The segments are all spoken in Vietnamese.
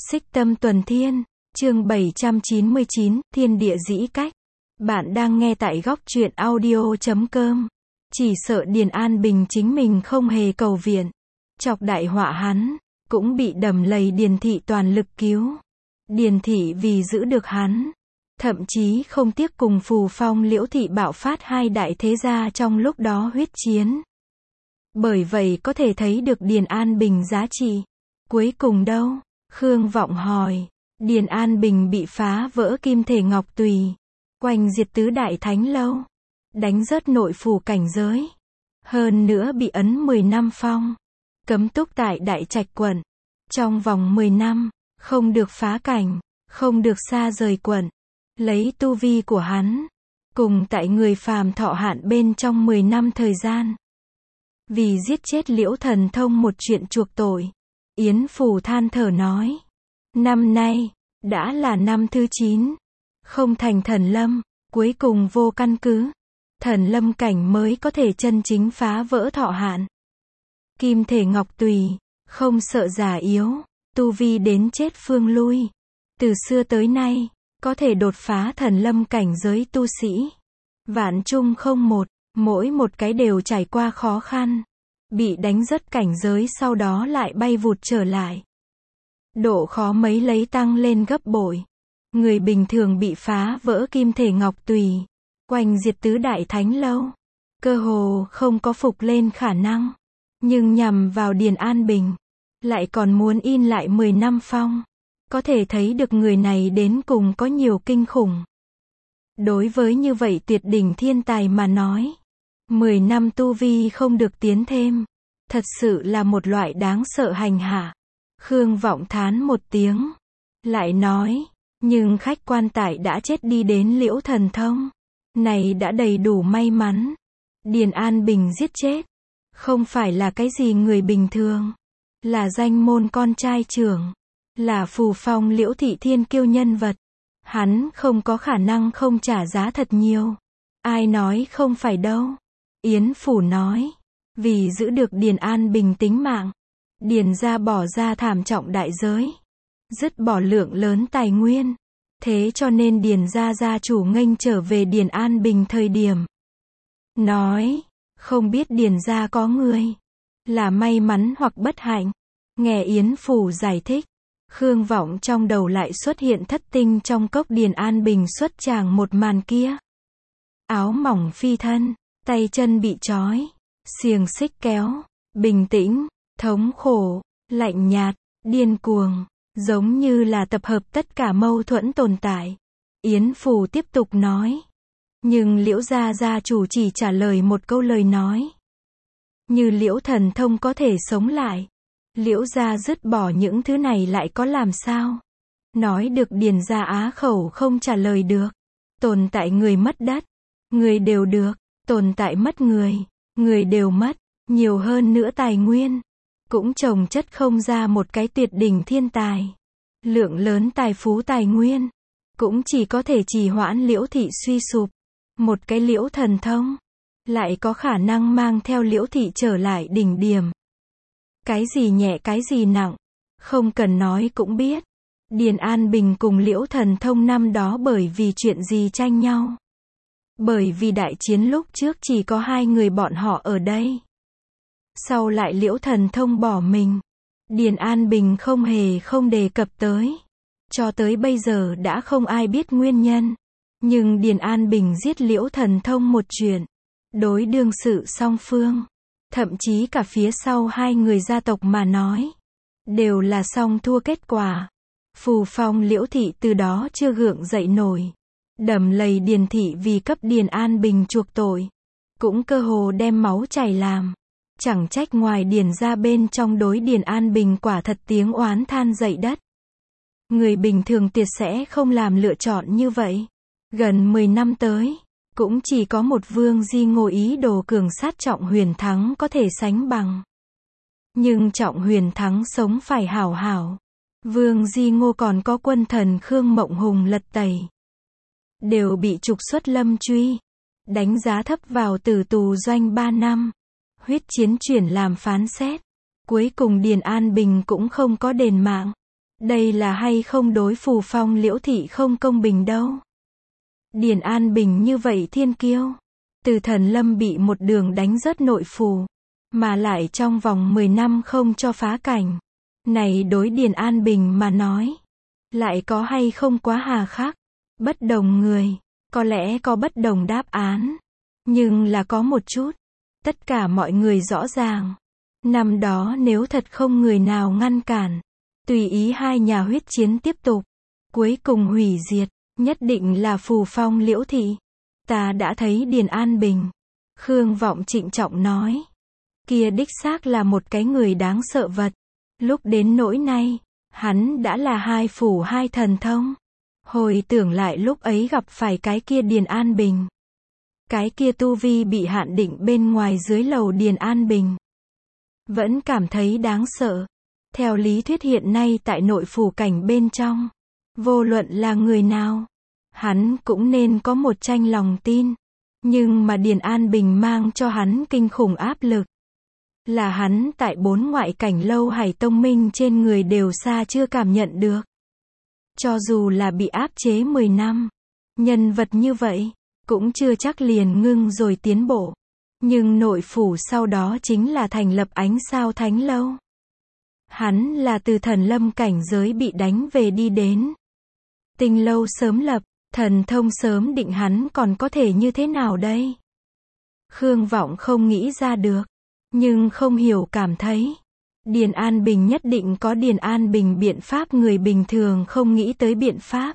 Xích Tâm Tuần Thiên, chương 799, Thiên Địa Dĩ Cách. Bạn đang nghe tại góc truyện audio.com. Chỉ sợ Điền An Bình chính mình không hề cầu viện, chọc đại họa hắn, cũng bị Đầm Lầy Điền Thị toàn lực cứu. Điền Thị vì giữ được hắn, thậm chí không tiếc cùng Phù Phong Liễu Thị bạo phát hai đại thế gia trong lúc đó huyết chiến. Bởi vậy có thể thấy được Điền An Bình giá trị. Cuối cùng đâu? Khương Vọng hỏi. Điền An Bình bị phá vỡ kim thể ngọc tùy, quanh diệt tứ đại thánh lâu, đánh rớt nội phủ cảnh giới, hơn nữa bị ấn 10 năm phong, cấm túc tại Đại Trạch quận, trong vòng 10 năm, không được phá cảnh, không được xa rời quận. Lấy tu vi của hắn, cùng tại người phàm thọ hạn bên trong 10 năm thời gian, vì giết chết Liễu Thần Thông một chuyện chuộc tội. Yến Phủ than thở nói, năm nay đã là năm thứ 9, không thành thần lâm, cuối cùng vô căn cứ, thần lâm cảnh mới có thể chân chính phá vỡ thọ hạn. Kim thể ngọc tùy, không sợ già yếu, tu vi đến chết phương lui. Từ xưa tới nay, có thể đột phá thần lâm cảnh giới tu sĩ, vạn chung không một, mỗi một cái đều trải qua khó khăn, bị đánh rớt cảnh giới sau đó lại bay vụt trở lại. Độ khó mấy lấy tăng lên gấp bội. Người bình thường bị phá vỡ kim thể ngọc tùy, quanh diệt tứ đại thánh lâu, cơ hồ không có phục lên khả năng. Nhưng nhằm vào Điền An Bình, lại còn muốn in lại 10 năm phong. Có thể thấy được người này đến cùng có nhiều kinh khủng. Đối với như vậy tuyệt đỉnh thiên tài mà nói, 10 năm tu vi không được tiến thêm, thật sự là một loại đáng sợ hành hạ. Khương Vọng thán một tiếng, lại nói, nhưng khách quan tại đã chết đi đến Liễu Thần Thông, này đã đầy đủ may mắn. Điền An Bình giết chết, không phải là cái gì người bình thường, là danh môn con trai trưởng, là Phù Phong Liễu Thị thiên kiêu nhân vật. Hắn không có khả năng không trả giá thật nhiều. Ai nói không phải đâu. Yến Phủ nói, vì giữ được Điền An Bình tính mạng, Điền gia bỏ ra thảm trọng đại giới, dứt bỏ lượng lớn tài nguyên. Thế cho nên Điền gia gia chủ nghênh trở về Điền An Bình thời điểm, nói, không biết Điền gia có người, là may mắn hoặc bất hạnh. Nghe Yến Phủ giải thích, Khương Vọng trong đầu lại xuất hiện thất tinh trong cốc Điền An Bình xuất tràng một màn kia. Áo mỏng phi thân, tay chân bị trói, xiềng xích kéo, bình tĩnh, thống khổ, lạnh nhạt, điên cuồng, giống như là tập hợp tất cả mâu thuẫn tồn tại. Yến Phủ tiếp tục nói, nhưng Liễu gia gia chủ chỉ trả lời một câu lời nói. Như Liễu Thần Thông có thể sống lại, Liễu gia dứt bỏ những thứ này lại có làm sao? Nói được Điền gia á khẩu không trả lời được. Tồn tại người mất đất, người đều được, tồn tại mất người đều mất, nhiều hơn nữa tài nguyên, cũng chồng chất không ra một cái tuyệt đỉnh thiên tài. Lượng lớn tài phú tài nguyên, cũng chỉ có thể trì hoãn Liễu Thị suy sụp. Một cái Liễu Thần Thông, lại có khả năng mang theo Liễu Thị trở lại đỉnh điểm. Cái gì nhẹ cái gì nặng, không cần nói cũng biết. Điền An Bình cùng Liễu Thần Thông năm đó bởi vì chuyện gì tranh nhau? Bởi vì đại chiến lúc trước chỉ có hai người bọn họ ở đây. Sau lại Liễu Thần Thông bỏ mình, Điền An Bình không đề cập tới. Cho tới bây giờ đã không ai biết nguyên nhân. Nhưng Điền An Bình giết Liễu Thần Thông một chuyện, đối đương sự song phương, thậm chí cả phía sau hai người gia tộc mà nói, đều là song thua kết quả. Phù Phong Liễu Thị từ đó chưa gượng dậy nổi. Đầm Lầy Điền Thị vì cấp Điền An Bình chuộc tội, cũng cơ hồ đem máu chảy làm. Chẳng trách ngoài Điền gia bên trong đối Điền An Bình quả thật tiếng oán than dậy đất. Người bình thường tuyệt sẽ không làm lựa chọn như vậy. Gần 10 năm tới, cũng chỉ có một Vương Di Ngô ý đồ cường sát Trọng Huyền Thắng có thể sánh bằng. Nhưng Trọng Huyền Thắng sống phải hảo hảo. Vương Di Ngô còn có quân thần Khương Mộng Hùng lật tẩy, đều bị trục xuất lâm truy, đánh giá thấp vào tử tù doanh 3 năm. Huyết chiến chuyển làm phán xét. Cuối cùng Điền An Bình cũng không có đền mạng. Đây là hay không đối Phù Phong Liễu thị không công bình đâu. Điền An Bình như vậy thiên kiêu. Từ Thần Lâm bị một đường đánh rớt nội phủ. Mà lại trong vòng 10 năm không cho phá cảnh. Này đối Điền An Bình mà nói. Lại có hay không quá hà khắc. Bất đồng người. Có lẽ có bất đồng đáp án. Nhưng là có một chút. Tất cả mọi người rõ ràng. Năm đó nếu thật không người nào ngăn cản. Tùy ý hai nhà huyết chiến tiếp tục. Cuối cùng hủy diệt. Nhất định là Phù Phong Liễu thị. Ta đã thấy Điền An Bình. Khương Vọng trịnh trọng nói. Kia đích xác là một cái người đáng sợ vật. Lúc đến nỗi nay, hắn đã là hai phủ hai thần thông. Hồi tưởng lại lúc ấy gặp phải cái kia Điền An Bình. Cái kia tu vi bị hạn định bên ngoài dưới lầu Điền An Bình. Vẫn cảm thấy đáng sợ. Theo lý thuyết hiện nay tại nội phủ cảnh bên trong. Vô luận là người nào. Hắn cũng nên có một tranh lòng tin. Nhưng mà Điền An Bình mang cho hắn kinh khủng áp lực. Là hắn tại 4 ngoại cảnh lâu Hải Tông Minh trên người đều xa chưa cảm nhận được. Cho dù là bị áp chế 10 năm. Nhân vật như vậy. Cũng chưa chắc liền ngưng rồi tiến bộ. Nhưng nội phủ sau đó chính là thành lập Ánh Sao Thánh Lâu. Hắn là từ Thần Lâm cảnh giới bị đánh về đi đến. Tinh lâu sớm lập. Thần thông sớm định hắn còn có thể như thế nào đây? Khương Vọng không nghĩ ra được. Nhưng không hiểu cảm thấy. Điền An Bình nhất định có Điền An Bình biện pháp người bình thường không nghĩ tới biện pháp.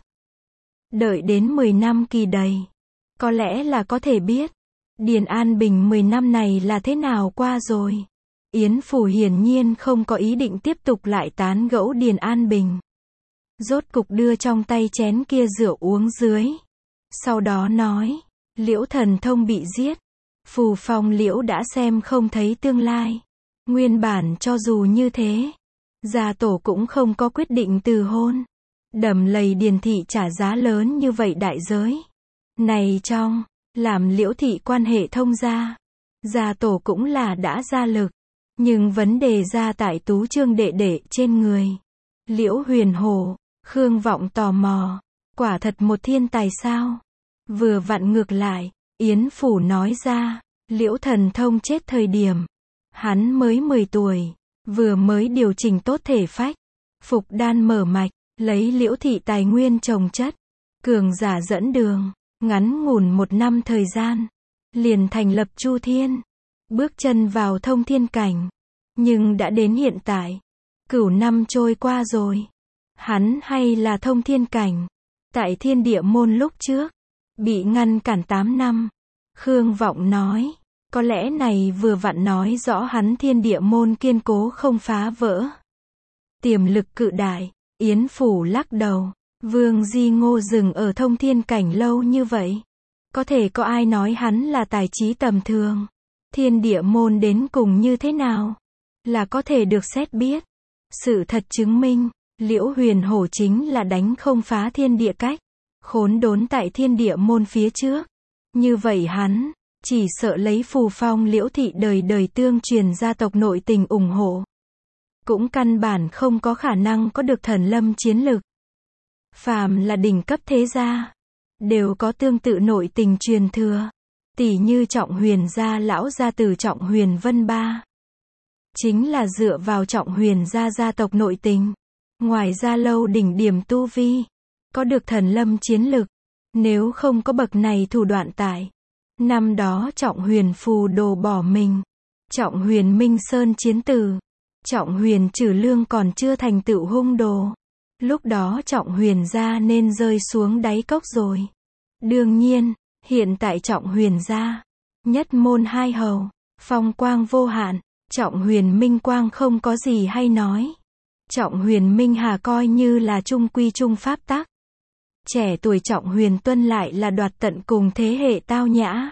Đợi đến 10 năm kỳ đầy. Có lẽ là có thể biết. Điền An Bình 10 năm này là thế nào qua rồi. Yến Phủ hiển nhiên không có ý định tiếp tục lại tán gẫu Điền An Bình. Rốt cục đưa trong tay chén kia rượu uống dưới. Sau đó nói. Liễu thần thông bị giết. Phù Phong Liễu đã xem không thấy tương lai. Nguyên bản cho dù như thế. Gia tổ cũng không có quyết định từ hôn. Đầm lầy Điền thị trả giá lớn như vậy đại giới. Này trong. Làm Liễu thị quan hệ thông gia. Gia tổ cũng là đã ra lực. Nhưng vấn đề ra tại Tú Trương đệ đệ trên người. Liễu Huyền Hổ. Khương Vọng tò mò. Quả thật một thiên tài sao? Vừa vặn ngược lại. Yến Phủ nói ra. Liễu thần thông chết thời điểm. Hắn mới 10 tuổi. Vừa mới điều chỉnh tốt thể phách. Phục đan mở mạch. Lấy Liễu thị tài nguyên trồng chất. Cường giả dẫn đường. Ngắn ngủn 1 năm thời gian. Liền thành lập Chu Thiên. Bước chân vào thông thiên cảnh. Nhưng đã đến hiện tại. Cửu năm trôi qua rồi. Hắn hay là thông thiên cảnh. Tại Thiên Địa Môn lúc trước. Bị ngăn cản 8 năm. Khương Vọng nói. Có lẽ này vừa vặn nói rõ hắn Thiên Địa Môn kiên cố không phá vỡ. Tiềm lực cự đại. Yến Phủ lắc đầu. Vương Di Ngô dừng ở thông thiên cảnh lâu như vậy. Có thể có ai nói hắn là tài trí tầm thường. Thiên Địa Môn đến cùng như thế nào? Là có thể được xét biết. Sự thật chứng minh. Liễu Huyền Hổ chính là đánh không phá thiên địa cách. Khốn đốn tại Thiên Địa Môn phía trước. Như vậy hắn. Chỉ sợ lấy Phù Phong Liễu thị đời đời tương truyền gia tộc nội tình ủng hộ. Cũng căn bản không có khả năng có được Thần Lâm chiến lực. Phàm là đỉnh cấp thế gia. Đều có tương tự nội tình truyền thừa. Tỷ như Trọng Huyền gia lão gia tử Trọng Huyền Vân Ba. Chính là dựa vào Trọng Huyền gia gia tộc nội tình. Ngoài ra lâu đỉnh điểm tu vi. Có được Thần Lâm chiến lực. Nếu không có bậc này thủ đoạn tại. Năm đó Trọng Huyền phù đồ bỏ mình. Trọng Huyền Minh Sơn chiến tử. Trọng Huyền Trử Lương còn chưa thành tựu hung đồ. Lúc đó Trọng Huyền gia nên rơi xuống đáy cốc rồi. Đương nhiên, hiện tại Trọng Huyền gia. Nhất môn hai hầu. Phong quang vô hạn. Trọng Huyền Minh Quang không có gì hay nói. Trọng Huyền Minh Hà coi như là trung quy trung pháp tắc. Trẻ tuổi Trọng Huyền Tuân lại là đoạt tận cùng thế hệ tao nhã.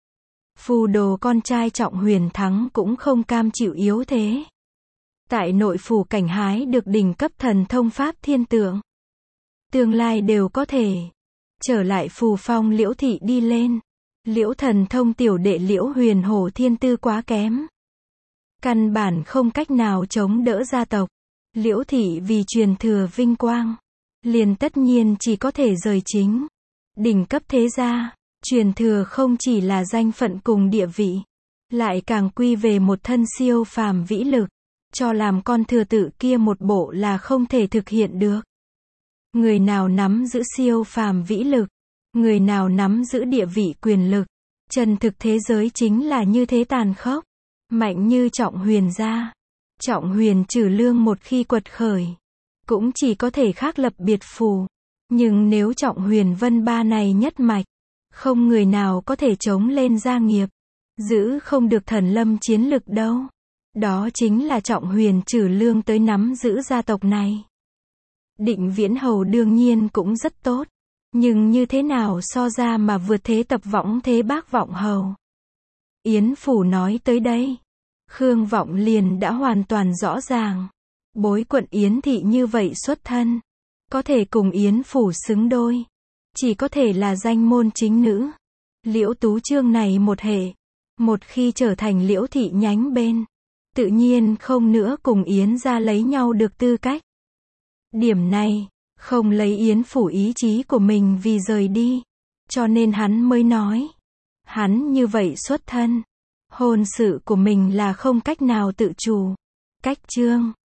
Phù đồ con trai Trọng Huyền Thắng cũng không cam chịu yếu thế. Tại nội phủ cảnh hái được đỉnh cấp thần thông pháp thiên tượng. Tương lai đều có thể. Trở lại Phù Phong Liễu thị đi lên. Liễu thần thông tiểu đệ Liễu Huyền Hổ thiên tư quá kém. Căn bản không cách nào chống đỡ gia tộc. Liễu thị vì truyền thừa vinh quang, liền tất nhiên chỉ có thể rời chính đỉnh cấp thế gia. Truyền thừa không chỉ là danh phận cùng địa vị, lại càng quy về một thân siêu phàm vĩ lực, cho làm con thừa tự kia một bộ là không thể thực hiện được. Người nào nắm giữ siêu phàm vĩ lực, người nào nắm giữ địa vị quyền lực, trần thực thế giới chính là như thế tàn khốc. Mạnh như Trọng Huyền gia, Trọng Huyền Trử Lương một khi quật khởi, cũng chỉ có thể khác lập biệt phù. Nhưng nếu Trọng Huyền Vân ba này nhất mạch, không người nào có thể chống lên gia nghiệp, giữ không được thần lâm chiến lực đâu. Đó chính là Trọng Huyền Trử Lương tới nắm giữ gia tộc này. Định Viễn Hầu đương nhiên cũng rất tốt, nhưng như thế nào so ra mà vượt thế tập võng thế bác Vọng Hầu. Yến Phủ nói tới đây, Khương Vọng liền đã hoàn toàn rõ ràng. Bối quận Yến thị như vậy xuất thân, có thể cùng Yến Phủ xứng đôi, chỉ có thể là danh môn chính nữ. Liễu Tú Trương này một hệ, một khi trở thành Liễu thị nhánh bên, tự nhiên không nữa cùng Yến gia lấy nhau được tư cách. Điểm này, không lấy Yến Phủ ý chí của mình vì rời đi, cho nên hắn mới nói, hắn như vậy xuất thân, hôn sự của mình là không cách nào tự chủ. Cách chương